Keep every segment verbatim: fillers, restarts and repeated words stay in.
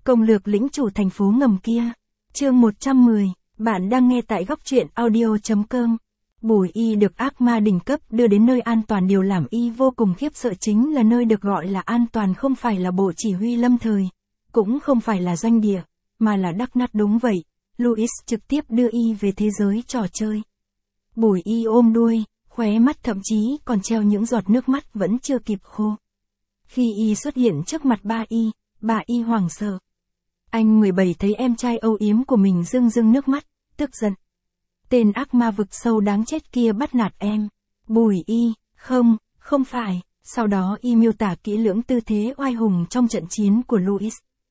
Công lược lĩnh chủ thành phố ngầm kia. Chương một trăm mười, bạn đang nghe tại góc truyện audio chấm com. Bùi Y được ác ma đỉnh cấp đưa đến nơi an toàn, điều làm Y vô cùng khiếp sợ chính là nơi được gọi là an toàn không phải là bộ chỉ huy lâm thời, cũng không phải là doanh địa, mà là Đắc Nát. Đúng vậy, Louis trực tiếp đưa Y về thế giới trò chơi. Bùi Y ôm đuôi, khóe mắt thậm chí còn treo những giọt nước mắt vẫn chưa kịp khô. Khi Y xuất hiện trước mặt ba Y, bà Y hoảng sợ. Anh mười bảy thấy em trai âu yếm của mình rưng rưng nước mắt, tức giận. Tên ác ma vực sâu đáng chết kia bắt nạt em. Bùi Y, không, không phải. Sau đó Y miêu tả kỹ lưỡng tư thế oai hùng trong trận chiến của Louis.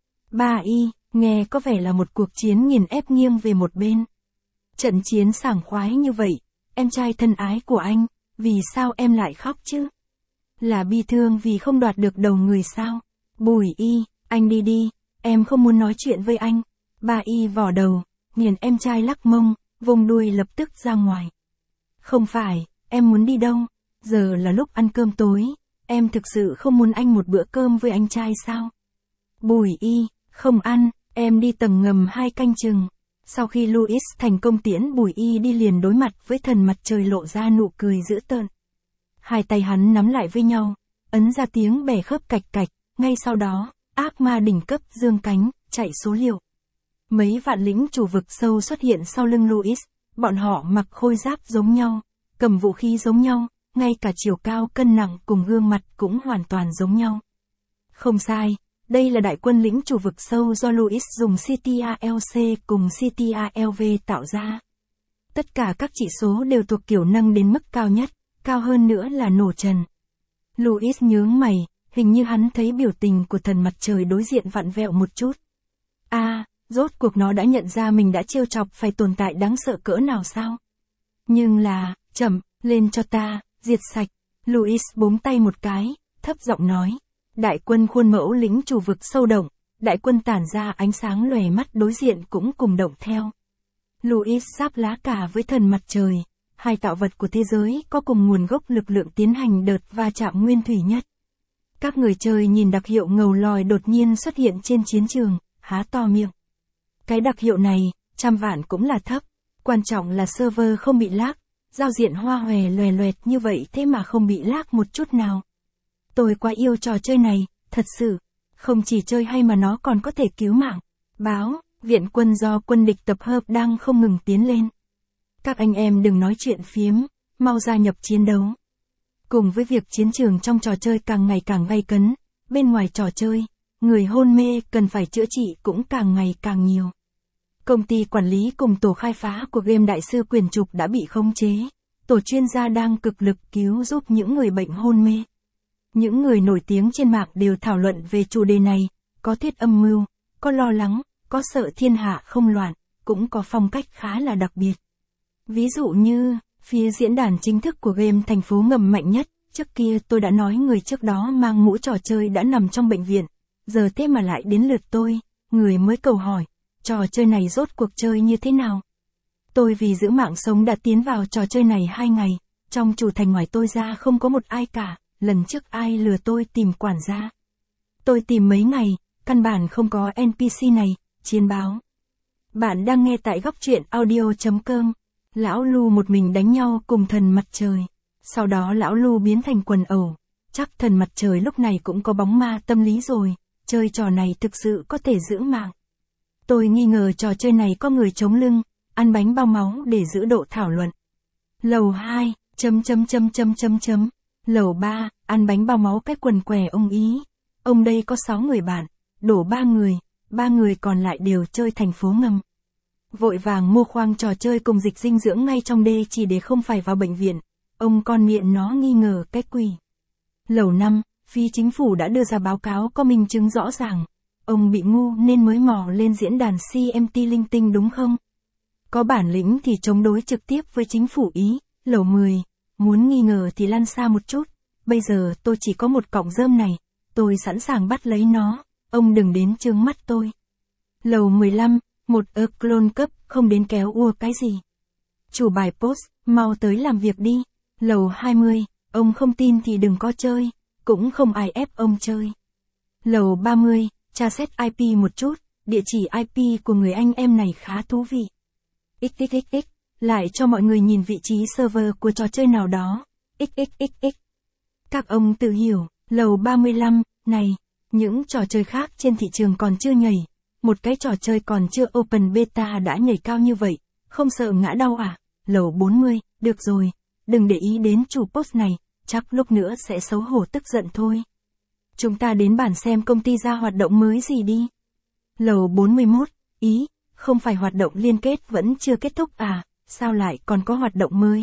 Ba Y, nghe có vẻ là một cuộc chiến nghiền ép nghiêng về một bên. Trận chiến sảng khoái như vậy, em trai thân ái của anh, vì sao em lại khóc chứ? Là bi thương vì không đoạt được đầu người sao? Bùi Y, anh đi đi, em không muốn nói chuyện với anh. Ba Y vò đầu, nhìn em trai lắc mông, vùng đuôi lập tức ra ngoài. Không phải, em muốn đi đâu? Giờ là lúc ăn cơm tối, em thực sự không muốn anh một bữa cơm với anh trai sao? Bùi Y, không ăn, em đi tầng ngầm hai canh chừng. Sau khi Louis thành công tiễn Bùi Y đi, liền đối mặt với thần mặt trời lộ ra nụ cười dữ tợn. Hai tay hắn nắm lại với nhau, ấn ra tiếng bẻ khớp cạch cạch, ngay sau đó, ác ma đỉnh cấp dương cánh, chạy số liệu. Mấy vạn lĩnh chủ vực sâu xuất hiện sau lưng Louis, bọn họ mặc khôi giáp giống nhau, cầm vũ khí giống nhau, ngay cả chiều cao cân nặng cùng gương mặt cũng hoàn toàn giống nhau. Không sai, đây là đại quân lĩnh chủ vực sâu do Louis dùng xê tê a lờ xê cùng xê tê a lờ vê tạo ra. Tất cả các chỉ số đều thuộc kiểu nâng đến mức cao nhất, cao hơn nữa là nổ trần. Louis nhướng mày, hình như hắn thấy biểu tình của thần mặt trời đối diện vặn vẹo một chút. A, à, rốt cuộc nó đã nhận ra mình đã trêu chọc phải tồn tại đáng sợ cỡ nào sao? Nhưng là, chậm, lên cho ta, diệt sạch. Louis búng tay một cái, thấp giọng nói. Đại quân khuôn mẫu lĩnh chủ vực sâu động, đại quân tản ra ánh sáng lòe mắt đối diện cũng cùng động theo. Louis giáp lá cả với thần mặt trời, hai tạo vật của thế giới có cùng nguồn gốc lực lượng tiến hành đợt va chạm nguyên thủy nhất. Các người chơi nhìn đặc hiệu ngầu lòi đột nhiên xuất hiện trên chiến trường, há to miệng. Cái đặc hiệu này, trăm vạn cũng là thấp, quan trọng là server không bị lag, giao diện hoa hòe loè loẹt như vậy thế mà không bị lag một chút nào. Tôi quá yêu trò chơi này, thật sự, không chỉ chơi hay mà nó còn có thể cứu mạng. Báo, viện quân do quân địch tập hợp đang không ngừng tiến lên. Các anh em đừng nói chuyện phiếm, mau gia nhập chiến đấu. Cùng với việc chiến trường trong trò chơi càng ngày càng gay cấn, bên ngoài trò chơi, người hôn mê cần phải chữa trị cũng càng ngày càng nhiều. Công ty quản lý cùng tổ khai phá của game Đại sư Quyền Trục đã bị khống chế. Tổ chuyên gia đang cực lực cứu giúp những người bệnh hôn mê. Những người nổi tiếng trên mạng đều thảo luận về chủ đề này, có thuyết âm mưu, có lo lắng, có sợ thiên hạ không loạn, cũng có phong cách khá là đặc biệt. Ví dụ như, phía diễn đàn chính thức của game thành phố ngầm mạnh nhất, trước kia tôi đã nói người trước đó mang mũ trò chơi đã nằm trong bệnh viện, giờ thế mà lại đến lượt tôi, người mới cầu hỏi, trò chơi này rốt cuộc chơi như thế nào? Tôi vì giữ mạng sống đã tiến vào trò chơi này hai ngày, trong chủ thành ngoài tôi ra không có một ai cả, lần trước ai lừa tôi tìm quản gia. Tôi tìm mấy ngày, căn bản không có en pê xê này, chiến báo. Bạn đang nghe tại góc truyện audio chấm com. Lão Lu một mình đánh nhau cùng thần mặt trời. Sau đó lão Lu biến thành quần ẩu. Chắc thần mặt trời lúc này cũng có bóng ma tâm lý rồi. Chơi trò này thực sự có thể giữ mạng. Tôi nghi ngờ trò chơi này có người chống lưng, ăn bánh bao máu để giữ độ thảo luận. Lầu hai, chấm chấm chấm chấm chấm chấm. Lầu ba, ăn bánh bao máu cái quần què ông ý. Ông đây có sáu người bạn, đổ ba người, ba người còn lại đều chơi thành phố ngầm. Vội vàng mua khoang trò chơi cùng dịch dinh dưỡng ngay trong đê chỉ để không phải vào bệnh viện. Ông con miệng nó nghi ngờ cái quỷ. Lầu năm, phía chính phủ đã đưa ra báo cáo có minh chứng rõ ràng. Ông bị ngu nên mới mò lên diễn đàn xê em tê linh tinh đúng không? Có bản lĩnh thì chống đối trực tiếp với chính phủ ý. Lầu mười, muốn nghi ngờ thì lăn xa một chút. Bây giờ tôi chỉ có một cọng rơm này. Tôi sẵn sàng bắt lấy nó. Ông đừng đến trướng mắt tôi. Lầu mười lăm, một ơ clone cấp không đến kéo ua cái gì. Chủ bài post, mau tới làm việc đi. Lầu hai mươi, ông không tin thì đừng có chơi. Cũng không ai ép ông chơi. Lầu ba mươi, Tra xét i pê một chút, địa chỉ i pê của người anh em này khá thú vị. xxxx, lại cho mọi người nhìn vị trí server của trò chơi nào đó. xxxx. Các ông tự hiểu, lầu ba mươi lăm, này, những trò chơi khác trên thị trường còn chưa nhảy. Một cái trò chơi còn chưa open beta đã nhảy cao như vậy, không sợ ngã đau à? Lầu bốn mươi, được rồi, đừng để ý đến chủ post này, chắc lúc nữa sẽ xấu hổ tức giận thôi. Chúng ta đến bản xem công ty ra hoạt động mới gì đi. Lầu bốn mươi mốt, ý, không phải hoạt động liên kết vẫn chưa kết thúc à, sao lại còn có hoạt động mới?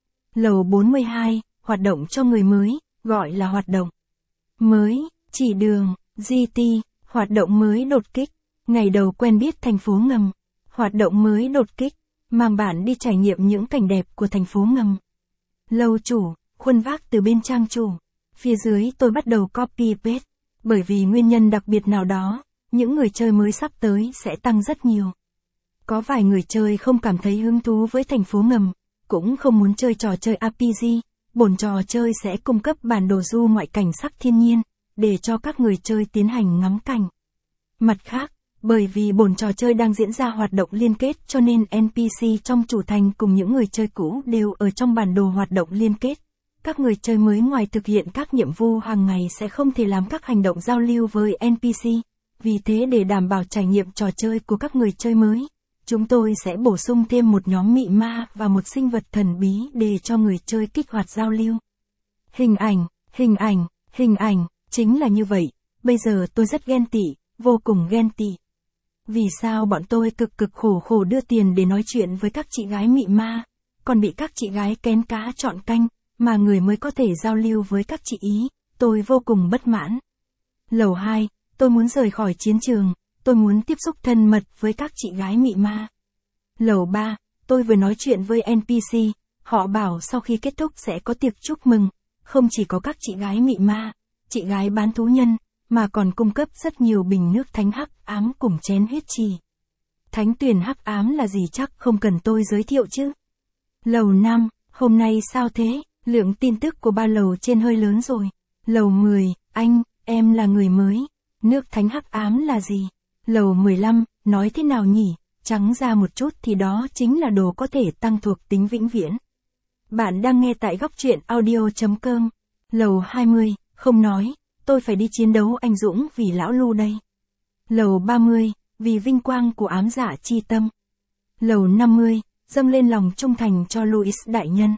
Lầu bốn mươi hai, hoạt động cho người mới, gọi là hoạt động mới, chỉ đường, giê tê, hoạt động mới đột kích, ngày đầu quen biết thành phố ngầm, hoạt động mới đột kích, mang bạn đi trải nghiệm những cảnh đẹp của thành phố ngầm. Lầu chủ, khuôn vác từ bên trang chủ, phía dưới tôi bắt đầu copy paste, bởi vì nguyên nhân đặc biệt nào đó, những người chơi mới sắp tới sẽ tăng rất nhiều. Có vài người chơi không cảm thấy hứng thú với thành phố ngầm, cũng không muốn chơi trò chơi rờ pê giê, bổn trò chơi sẽ cung cấp bản đồ du ngoại cảnh sắc thiên nhiên, để cho các người chơi tiến hành ngắm cảnh. Mặt khác, bởi vì bổn trò chơi đang diễn ra hoạt động liên kết cho nên en pê xê trong chủ thành cùng những người chơi cũ đều ở trong bản đồ hoạt động liên kết. Các người chơi mới ngoài thực hiện các nhiệm vụ hàng ngày sẽ không thể làm các hành động giao lưu với en pê xê. Vì thế để đảm bảo trải nghiệm trò chơi của các người chơi mới, chúng tôi sẽ bổ sung thêm một nhóm mị ma và một sinh vật thần bí để cho người chơi kích hoạt giao lưu. Hình ảnh, hình ảnh, hình ảnh, chính là như vậy. Bây giờ tôi rất ghen tị, vô cùng ghen tị. Vì sao bọn tôi cực cực khổ khổ đưa tiền để nói chuyện với các chị gái mị ma, còn bị các chị gái kén cá chọn canh, mà người mới có thể giao lưu với các chị ý, tôi vô cùng bất mãn. Lầu hai, tôi muốn rời khỏi chiến trường, tôi muốn tiếp xúc thân mật với các chị gái mị ma. Lầu ba, tôi vừa nói chuyện với en pê xê, họ bảo sau khi kết thúc sẽ có tiệc chúc mừng, không chỉ có các chị gái mị ma, chị gái bán thú nhân, mà còn cung cấp rất nhiều bình nước thánh hắc ám cùng chén huyết trì. Thánh tuyển hắc ám là gì chắc không cần tôi giới thiệu chứ. Lầu năm, hôm nay sao thế, lượng tin tức của ba lầu trên hơi lớn rồi. Lầu mười, anh, em là người mới. Nước thánh hắc ám là gì? Lầu mười lăm, nói thế nào nhỉ? Trắng ra một chút thì đó chính là đồ có thể tăng thuộc tính vĩnh viễn. Bạn đang nghe tại góc truyện audio chấm com. Lầu hai mươi, không nói, tôi phải đi chiến đấu anh dũng vì lão Lu đây. Lầu ba mươi, vì vinh quang của ám dạ chi tâm. Lầu năm mươi, dâng lên lòng trung thành cho Louis đại nhân.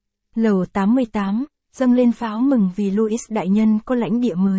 Lầu tám mươi tám, dâng lên pháo mừng vì Louis đại nhân có lãnh địa mới.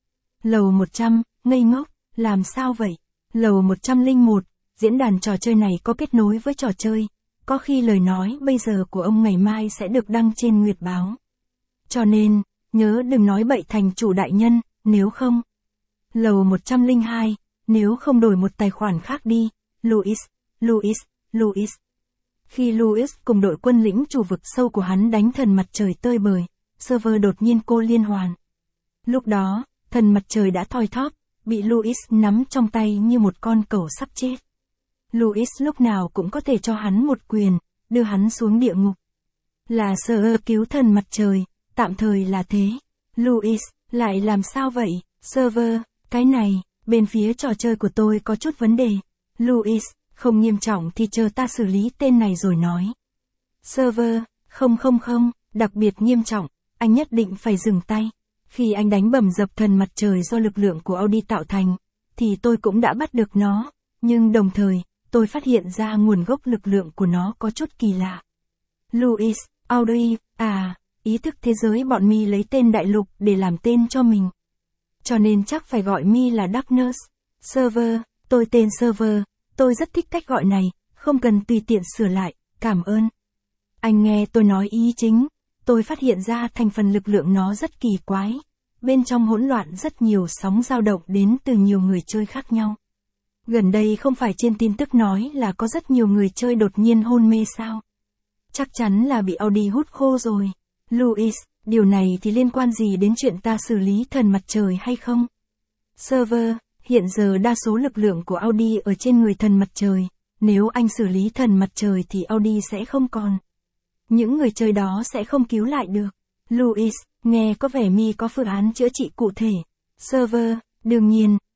Lầu một trăm, ngây ngốc, làm sao vậy? Lầu một trăm lẻ một, diễn đàn trò chơi này có kết nối với trò chơi, có khi lời nói bây giờ của ông ngày mai sẽ được đăng trên Nguyệt Báo. Cho nên, nhớ đừng nói bậy thành chủ đại nhân, nếu không. Lầu một trăm lẻ hai, nếu không đổi một tài khoản khác đi, Louis, Louis, Louis. Khi Louis cùng đội quân lĩnh chủ vực sâu của hắn đánh thần mặt trời tơi bời, server đột nhiên cô liên hoàn. Lúc đó, thần mặt trời đã thoi thóp, bị Louis nắm trong tay như một con cẩu sắp chết. Louis lúc nào cũng có thể cho hắn một quyền, đưa hắn xuống địa ngục. Là server cứu thần mặt trời, tạm thời là thế. Louis, lại làm sao vậy? Server, cái này, bên phía trò chơi của tôi có chút vấn đề. Louis, không nghiêm trọng thì chờ ta xử lý tên này rồi nói. Server, không không không, đặc biệt nghiêm trọng, anh nhất định phải dừng tay. Khi anh đánh bầm dập thần mặt trời do lực lượng của Audi tạo thành, thì tôi cũng đã bắt được nó, nhưng đồng thời, tôi phát hiện ra nguồn gốc lực lượng của nó có chút kỳ lạ. Louis, Audi, à, ý thức thế giới bọn mi lấy tên đại lục để làm tên cho mình. Cho nên chắc phải gọi mi là Darkness. Server, tôi tên Server, tôi rất thích cách gọi này, không cần tùy tiện sửa lại, cảm ơn. Anh nghe tôi nói ý chính, tôi phát hiện ra thành phần lực lượng nó rất kỳ quái. Bên trong hỗn loạn rất nhiều sóng dao động đến từ nhiều người chơi khác nhau. Gần đây không phải trên tin tức nói là có rất nhiều người chơi đột nhiên hôn mê sao? Chắc chắn là bị Audi hút khô rồi. Louis, điều này thì liên quan gì đến chuyện ta xử lý thần mặt trời hay không? Server, hiện giờ đa số lực lượng của Audi ở trên người thần mặt trời. Nếu anh xử lý thần mặt trời thì Audi sẽ không còn. Những người chơi đó sẽ không cứu lại được. Louis, nghe có vẻ mi có phương án chữa trị cụ thể. Server, đương nhiên,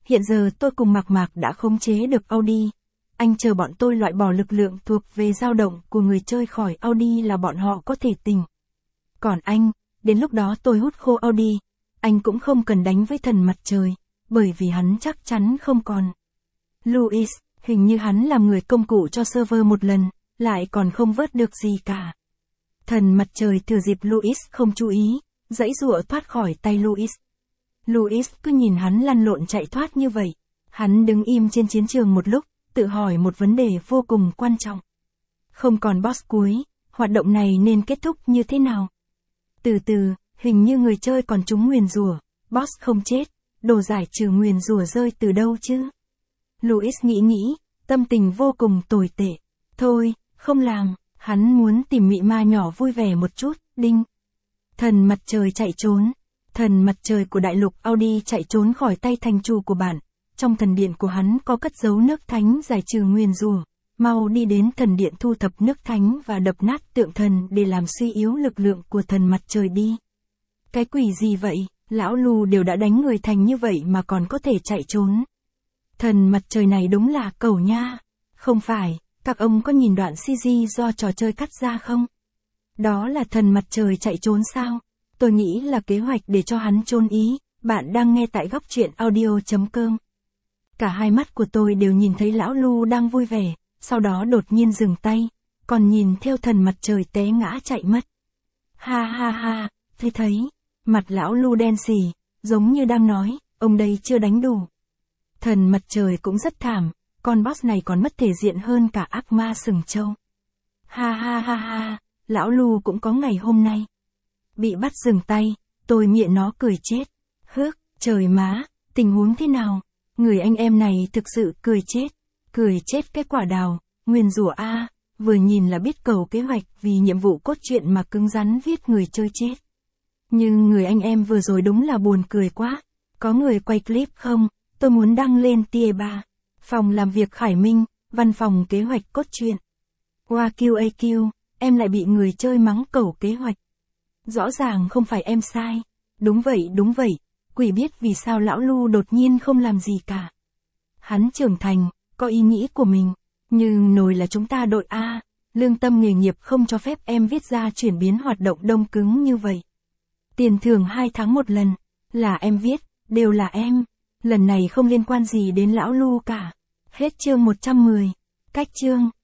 Hiện giờ tôi cùng Mạc Mạc đã khống chế được Audi. Anh chờ bọn tôi loại bỏ lực lượng thuộc về dao động của người chơi khỏi Audi là bọn họ có thể tỉnh. Còn anh, đến lúc đó tôi hút khô Audi. Anh cũng không cần đánh với thần mặt trời, bởi vì hắn chắc chắn không còn. Louis, hình như hắn làm người công cụ cho server một lần, lại còn không vớt được gì cả. Thần mặt trời thừa dịp Louis không chú ý, giãy giụa thoát khỏi tay Louis. Louis cứ nhìn hắn lăn lộn chạy thoát như vậy. Hắn đứng im trên chiến trường một lúc, tự hỏi một vấn đề vô cùng quan trọng. Không còn boss cuối, hoạt động này nên kết thúc như thế nào? Từ từ, hình như người chơi còn trúng nguyền rủa, boss không chết, đồ giải trừ nguyền rủa rơi từ đâu chứ? Louis nghĩ nghĩ, tâm tình vô cùng tồi tệ. Thôi, không làm, hắn muốn tìm mị ma nhỏ vui vẻ một chút, đinh. Thần mặt trời chạy trốn. Thần mặt trời của đại lục Audi chạy trốn khỏi tay thành chủ của bạn. Trong thần điện của hắn có cất giấu nước thánh giải trừ nguyền rủa. Mau đi đến thần điện thu thập nước thánh và đập nát tượng thần để làm suy yếu lực lượng của thần mặt trời đi. Cái quỷ gì vậy, lão Lu đều đã đánh người thành như vậy mà còn có thể chạy trốn. Thần mặt trời này đúng là cẩu nha. Không phải, các ông có nhìn đoạn xê giê do trò chơi cắt ra không? Đó là thần mặt trời chạy trốn sao? Tôi nghĩ là kế hoạch để cho hắn trốn ý. Bạn đang nghe tại góc truyện audio chấm com. Cả hai mắt của tôi đều nhìn thấy lão Lu đang vui vẻ, sau đó đột nhiên dừng tay, còn nhìn theo thần mặt trời té ngã chạy mất. Ha ha ha, thấy thấy, mặt lão Lu đen xì, giống như đang nói, ông đây chưa đánh đủ. Thần mặt trời cũng rất thảm, con boss này còn mất thể diện hơn cả ác ma sừng trâu. Ha ha ha ha, lão Lu cũng có ngày hôm nay. Bị bắt dừng tay, tôi miệng nó cười chết. Hước, trời má, tình huống thế nào? Người anh em này thực sự cười chết. Cười chết cái quả đào, nguyền rủa a, vừa nhìn là biết cầu kế hoạch vì nhiệm vụ cốt truyện mà cứng rắn viết người chơi chết. Nhưng người anh em vừa rồi đúng là buồn cười quá. Có người quay clip không? Tôi muốn đăng lên tier ba. Phòng làm việc Khải Minh, văn phòng kế hoạch cốt truyện. Qua quy a quy, em lại bị người chơi mắng cẩu kế hoạch. Rõ ràng không phải em sai. Đúng vậy đúng vậy, quỷ biết vì sao lão Lu đột nhiên không làm gì cả. Hắn trưởng thành, có ý nghĩ của mình. Nhưng nồi là chúng ta đội A, lương tâm nghề nghiệp không cho phép em viết ra chuyển biến hoạt động đông cứng như vậy. Tiền thưởng hai tháng một lần, là em viết, đều là em. Lần này không liên quan gì đến lão Lu cả. Hết chương một trăm mười. Cách chương.